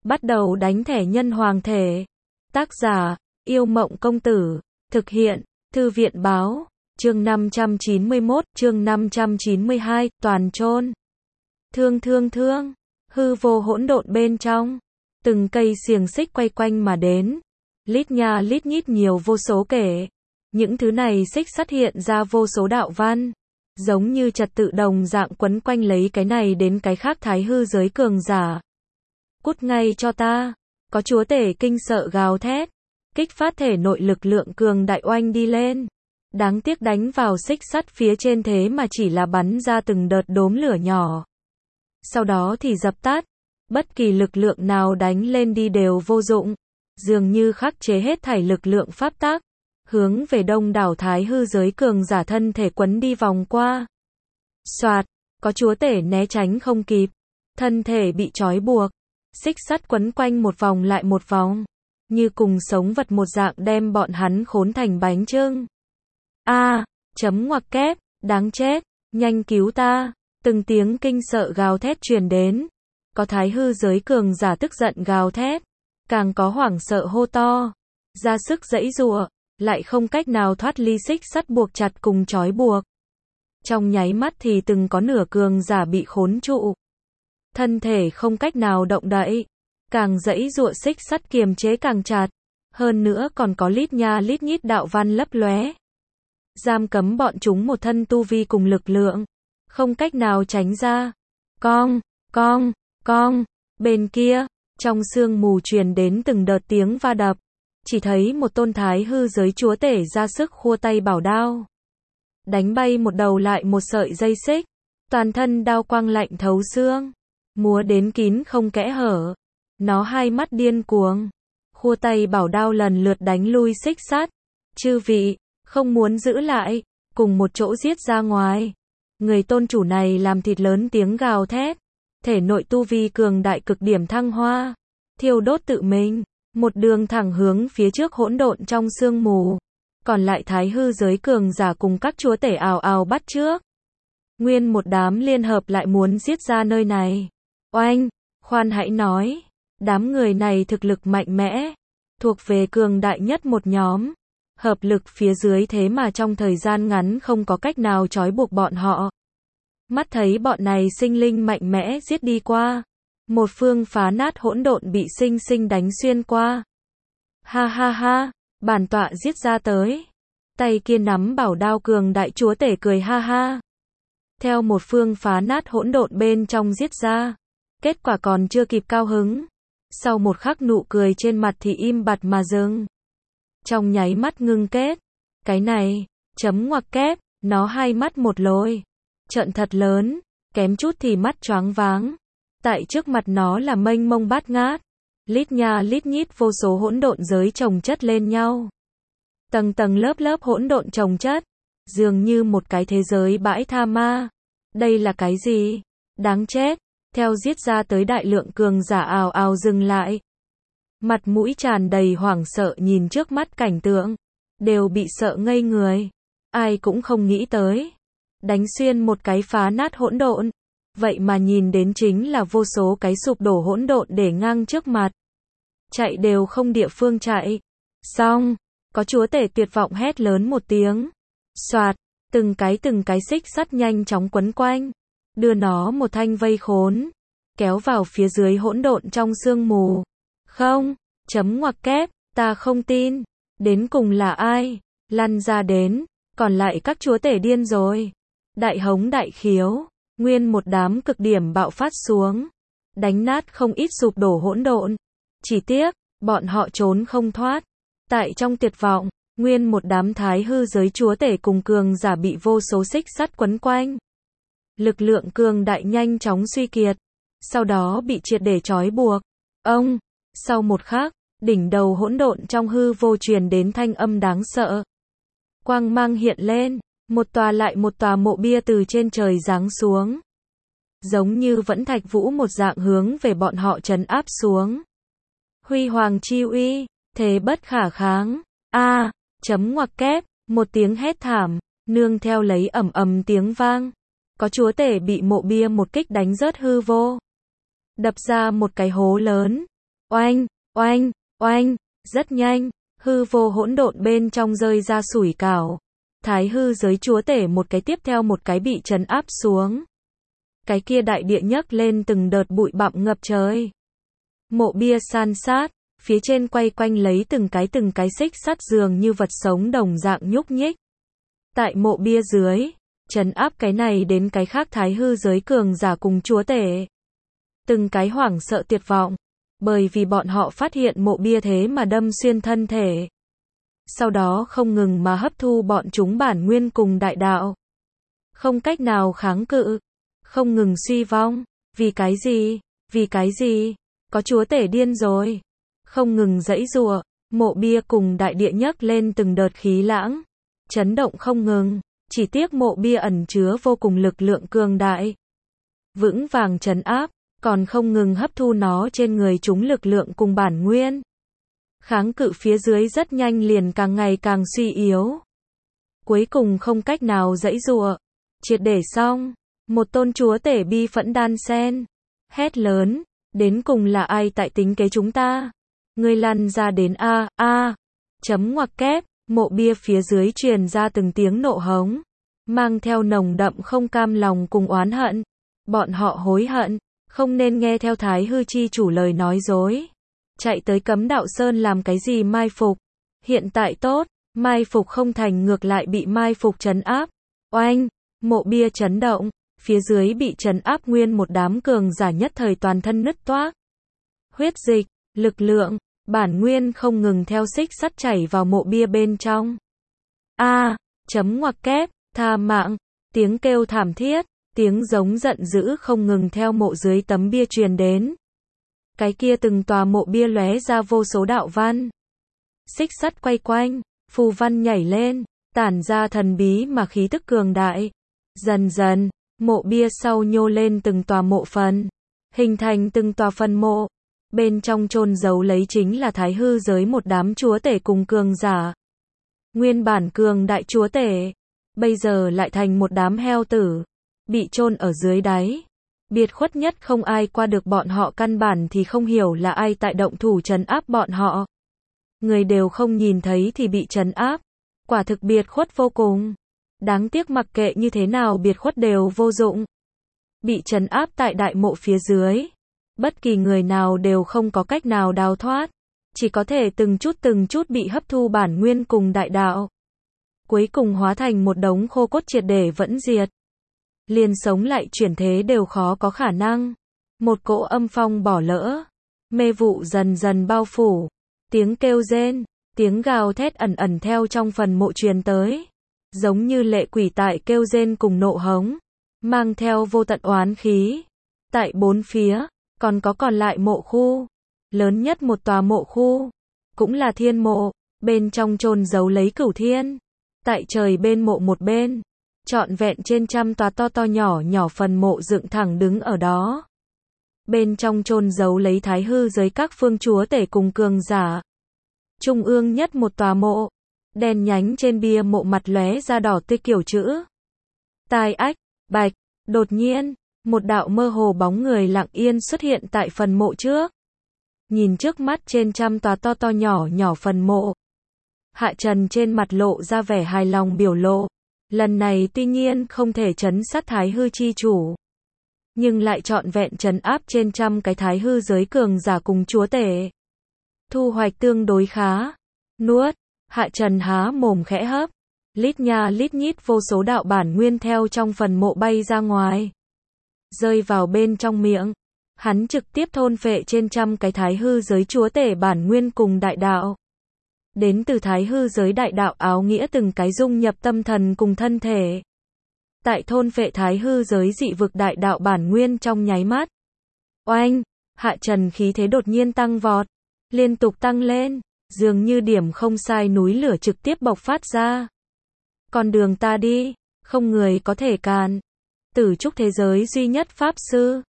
Bắt đầu đánh thẻ nhân hoàng thể. Tác giả, Yêu Mộng Công Tử. Thực hiện, Thư viện Báo. Chương 591, chương 592, toàn chôn. Thương. Hư vô hỗn độn bên trong. Từng cây xiềng xích quay quanh mà đến. Lít nha lít nhít nhiều vô số kể. Những thứ này xích sắt hiện ra vô số đạo văn. Giống như trật tự đồng dạng quấn quanh lấy cái này đến cái khác thái hư giới cường giả. Cút ngay cho ta. Có chúa tể kinh sợ gào thét. Kích phát thể nội lực lượng cường đại oanh đi lên. Đáng tiếc đánh vào xích sắt phía trên thế mà chỉ là bắn ra từng đợt đốm lửa nhỏ. Sau đó thì dập tắt. Bất kỳ lực lượng nào đánh lên đi đều vô dụng. Dường như khắc chế hết thảy lực lượng pháp tắc. Hướng về đông đảo thái hư giới cường giả thân thể quấn đi vòng qua. Soạt, có chúa tể né tránh không kịp. Thân thể bị trói buộc. Xích sắt quấn quanh một vòng lại một vòng. Như cùng sống vật một dạng đem bọn hắn khốn thành bánh chưng. Chấm ngoặc kép, đáng chết, nhanh cứu ta. Từng tiếng kinh sợ gào thét truyền đến. Có thái hư giới cường giả tức giận gào thét. Càng có hoảng sợ hô to. Ra sức giãy giụa, lại không cách nào thoát ly xích sắt buộc chặt cùng trói buộc. Trong nháy mắt thì từng có nửa cường giả bị khốn trụ. Thân thể không cách nào động đậy. Càng giãy giụa xích sắt kiềm chế càng chặt. Hơn nữa còn có lít nha lít nhít đạo văn lấp lóe. Giam cấm bọn chúng một thân tu vi cùng lực lượng. Không cách nào tránh ra. Cong. Bên kia, trong sương mù truyền đến từng đợt tiếng va đập. Chỉ thấy một tôn thái hư giới chúa tể ra sức khua tay bảo đao. Đánh bay một đầu lại một sợi dây xích. Toàn thân đao quang lạnh thấu xương. Múa đến kín không kẽ hở. Nó hai mắt điên cuồng. Khua tay bảo đao lần lượt đánh lui xích sắt. Chư vị, không muốn giữ lại. Cùng một chỗ giết ra ngoài. Người tôn chủ này làm thịt lớn tiếng gào thét. Thể nội tu vi cường đại cực điểm thăng hoa. Thiêu đốt tự mình. Một đường thẳng hướng phía trước hỗn độn trong sương mù. Còn lại thái hư giới cường giả cùng các chúa tể ào ào bắt trước. Nguyên một đám liên hợp lại muốn giết ra nơi này. Oanh, khoan hãy nói. Đám người này thực lực mạnh mẽ. Thuộc về cường đại nhất một nhóm. Hợp lực phía dưới thế mà trong thời gian ngắn không có cách nào trói buộc bọn họ. Mắt thấy bọn này sinh linh mạnh mẽ giết đi qua. Một phương phá nát hỗn độn bị sinh sinh đánh xuyên qua. Ha, bản tọa giết ra tới. Tay kia nắm bảo đao cường đại chúa tể cười ha. Theo một phương phá nát hỗn độn bên trong giết ra. Kết quả còn chưa kịp cao hứng. Sau một khắc nụ cười trên mặt thì im bặt mà dừng. Trong nháy mắt ngưng kết. Cái này, chấm ngoặc kép, nó hai mắt một lồi. Trợn thật lớn, kém chút thì mắt choáng váng. Tại trước mặt nó là mênh mông bát ngát. Lít nha lít nhít vô số hỗn độn giới chồng chất lên nhau. Tầng tầng lớp lớp hỗn độn chồng chất. Dường như một cái thế giới bãi tha ma. Đây là cái gì? Đáng chết. Theo giết ra tới đại lượng cường giả ào ào dừng lại. Mặt mũi tràn đầy hoảng sợ nhìn trước mắt cảnh tượng. Đều bị sợ ngây người. Ai cũng không nghĩ tới. Đánh xuyên một cái phá nát hỗn độn. Vậy mà nhìn đến chính là vô số cái sụp đổ hỗn độn để ngang trước mặt. Chạy đều không địa phương chạy. Xong, có chúa tể tuyệt vọng hét lớn một tiếng. Soạt, từng cái xích sắt nhanh chóng quấn quanh. Đưa nó một thanh vây khốn. Kéo vào phía dưới hỗn độn trong sương mù. Không, chấm ngoặc kép, ta không tin. Đến cùng là ai? Lăn ra đến, còn lại các chúa tể điên rồi. Đại hống đại khiếu. Nguyên một đám cực điểm bạo phát xuống. Đánh nát không ít sụp đổ hỗn độn. Chỉ tiếc, bọn họ trốn không thoát. Tại trong tuyệt vọng, nguyên một đám thái hư giới chúa tể cùng cường giả bị vô số xích sắt quấn quanh. Lực lượng cường đại nhanh chóng suy kiệt. Sau đó bị triệt để trói buộc. Sau một khắc, đỉnh đầu hỗn độn trong hư vô truyền đến thanh âm đáng sợ. Quang mang hiện lên. Một tòa lại một tòa mộ bia từ trên trời giáng xuống. Giống như vẫn thạch vũ một dạng hướng về bọn họ trấn áp xuống. Huy hoàng chi uy, thế bất khả kháng. Chấm ngoặc kép, một tiếng hét thảm, nương theo lấy ầm ầm tiếng vang. Có chúa tể bị mộ bia một kích đánh rớt hư vô. Đập ra một cái hố lớn. Oanh, oanh, oanh, rất nhanh, hư vô hỗn độn bên trong rơi ra sủi cảo. Thái hư giới chúa tể một cái tiếp theo một cái bị trấn áp xuống. Cái kia đại địa nhấc lên từng đợt bụi bặm ngập trời. Mộ bia san sát, phía trên quay quanh lấy từng cái xích sắt dường như vật sống đồng dạng nhúc nhích. Tại mộ bia dưới, trấn áp cái này đến cái khác thái hư giới cường giả cùng chúa tể. Từng cái hoảng sợ tuyệt vọng, bởi vì bọn họ phát hiện mộ bia thế mà đâm xuyên thân thể. Sau đó không ngừng mà hấp thu bọn chúng bản nguyên cùng đại đạo. Không cách nào kháng cự, không ngừng suy vong. Vì cái gì? Vì cái gì? Có chúa tể điên rồi. Không ngừng giãy giụa, mộ bia cùng đại địa nhấc lên từng đợt khí lãng. Chấn động không ngừng, chỉ tiếc mộ bia ẩn chứa vô cùng lực lượng cường đại. Vững vàng trấn áp, còn không ngừng hấp thu nó trên người chúng lực lượng cùng bản nguyên. Kháng cự phía dưới rất nhanh liền càng ngày càng suy yếu. Cuối cùng không cách nào giãy giụa, triệt để xong, một tôn chúa tể bi phẫn đan sen, hét lớn, đến cùng là ai tại tính kế chúng ta? Ngươi lăn ra đến chấm ngoặc kép, mộ bia phía dưới truyền ra từng tiếng nộ hống, mang theo nồng đậm không cam lòng cùng oán hận. Bọn họ hối hận, không nên nghe theo Thái hư chi chủ lời nói dối. Chạy tới Cấm Đạo Sơn làm cái gì mai phục? Hiện tại tốt, mai phục không thành ngược lại bị mai phục trấn áp. Oanh, mộ bia chấn động, phía dưới bị trấn áp nguyên một đám cường giả nhất thời toàn thân nứt toác. Huyết dịch, lực lượng, bản nguyên không ngừng theo xích sắt chảy vào mộ bia bên trong. Chấm ngoặc kép, tha mạng, tiếng kêu thảm thiết, tiếng giống giận dữ không ngừng theo mộ dưới tấm bia truyền đến. Cái kia từng tòa mộ bia lóe ra vô số đạo văn. Xích sắt quay quanh, phù văn nhảy lên, tản ra thần bí mà khí tức cường đại. Dần dần, mộ bia sau nhô lên từng tòa mộ phần, hình thành từng tòa phần mộ. Bên trong chôn giấu lấy chính là thái hư giới một đám chúa tể cùng cường giả. Nguyên bản cường đại chúa tể, bây giờ lại thành một đám heo tử, bị chôn ở dưới đáy. Biệt khuất nhất không ai qua được bọn họ, căn bản thì không hiểu là ai tại động thủ trấn áp bọn họ. Người đều không nhìn thấy thì bị trấn áp, quả thực biệt khuất vô cùng. Đáng tiếc mặc kệ như thế nào biệt khuất đều vô dụng. Bị trấn áp tại đại mộ phía dưới, bất kỳ người nào đều không có cách nào đào thoát, chỉ có thể từng chút bị hấp thu bản nguyên cùng đại đạo. Cuối cùng hóa thành một đống khô cốt triệt để vẫn diệt. Liền sống lại chuyển thế đều khó có khả năng. Một cỗ âm phong bỏ lỡ, mê vụ dần dần bao phủ, tiếng kêu rên, tiếng gào thét ẩn ẩn theo trong phần mộ truyền tới, giống như lệ quỷ tại kêu rên cùng nộ hống, mang theo vô tận oán khí. Tại bốn phía, còn lại mộ khu, lớn nhất một tòa mộ khu, cũng là thiên mộ, bên trong chôn giấu lấy cửu thiên. Tại trời bên mộ một bên, trọn vẹn trên trăm tòa to nhỏ phần mộ dựng thẳng đứng ở đó. Bên trong chôn giấu lấy thái hư giới các phương chúa tể cùng cường giả. Trung ương nhất một tòa mộ, đen nhánh trên bia mộ mặt lóe ra đỏ tươi kiểu chữ. Tai ách, bạch, đột nhiên, một đạo mơ hồ bóng người lặng yên xuất hiện tại phần mộ trước. Nhìn trước mắt trên trăm tòa to nhỏ phần mộ. Hạ Trần trên mặt lộ ra vẻ hài lòng biểu lộ. Lần này tuy nhiên không thể trấn sát thái hư chi chủ, nhưng lại trọn vẹn trấn áp trên trăm cái thái hư giới cường giả cùng chúa tể. Thu hoạch tương đối khá. Nuốt, Hạ Trần há mồm khẽ hấp. Lít nha lít nhít vô số đạo bản nguyên theo trong phần mộ bay ra ngoài, rơi vào bên trong miệng. Hắn trực tiếp thôn phệ trên trăm cái thái hư giới chúa tể bản nguyên cùng đại đạo. Đến từ thái hư giới đại đạo áo nghĩa từng cái dung nhập tâm thần cùng thân thể. Tại thôn phệ thái hư giới dị vực đại đạo bản nguyên trong nháy mắt. Oanh, Hạ Trần khí thế đột nhiên tăng vọt, liên tục tăng lên, dường như điểm không sai núi lửa trực tiếp bộc phát ra. Con đường ta đi, không người có thể cản. Tử trúc thế giới duy nhất pháp sư,